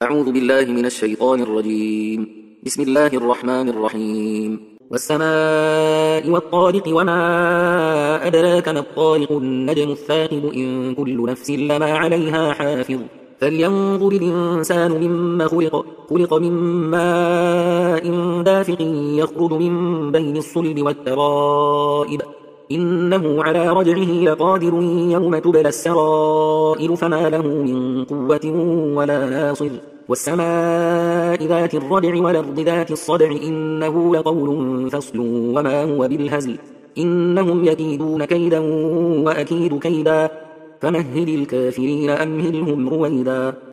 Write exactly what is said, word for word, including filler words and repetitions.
أعوذ بالله من الشيطان الرجيم. بسم الله الرحمن الرحيم. والسماء والطارق وما أدراك ما الطارق النجم الثاقب إن كل نفس لما عليها حافظ فلينظر الإنسان مما خلق خلق من ماء دافق يخرج من بين الصلب والترائب إنه على رجعه لقادر يوم تبلى السرائر فما له من قوة ولا ناصر والسماء ذات الرجع والأرض ذات الصدع إنه لقول فصل وما هو بالهزل إنهم يكيدون كيدا وأكيد كيدا فمهل الكافرين أمهلهم رويدا.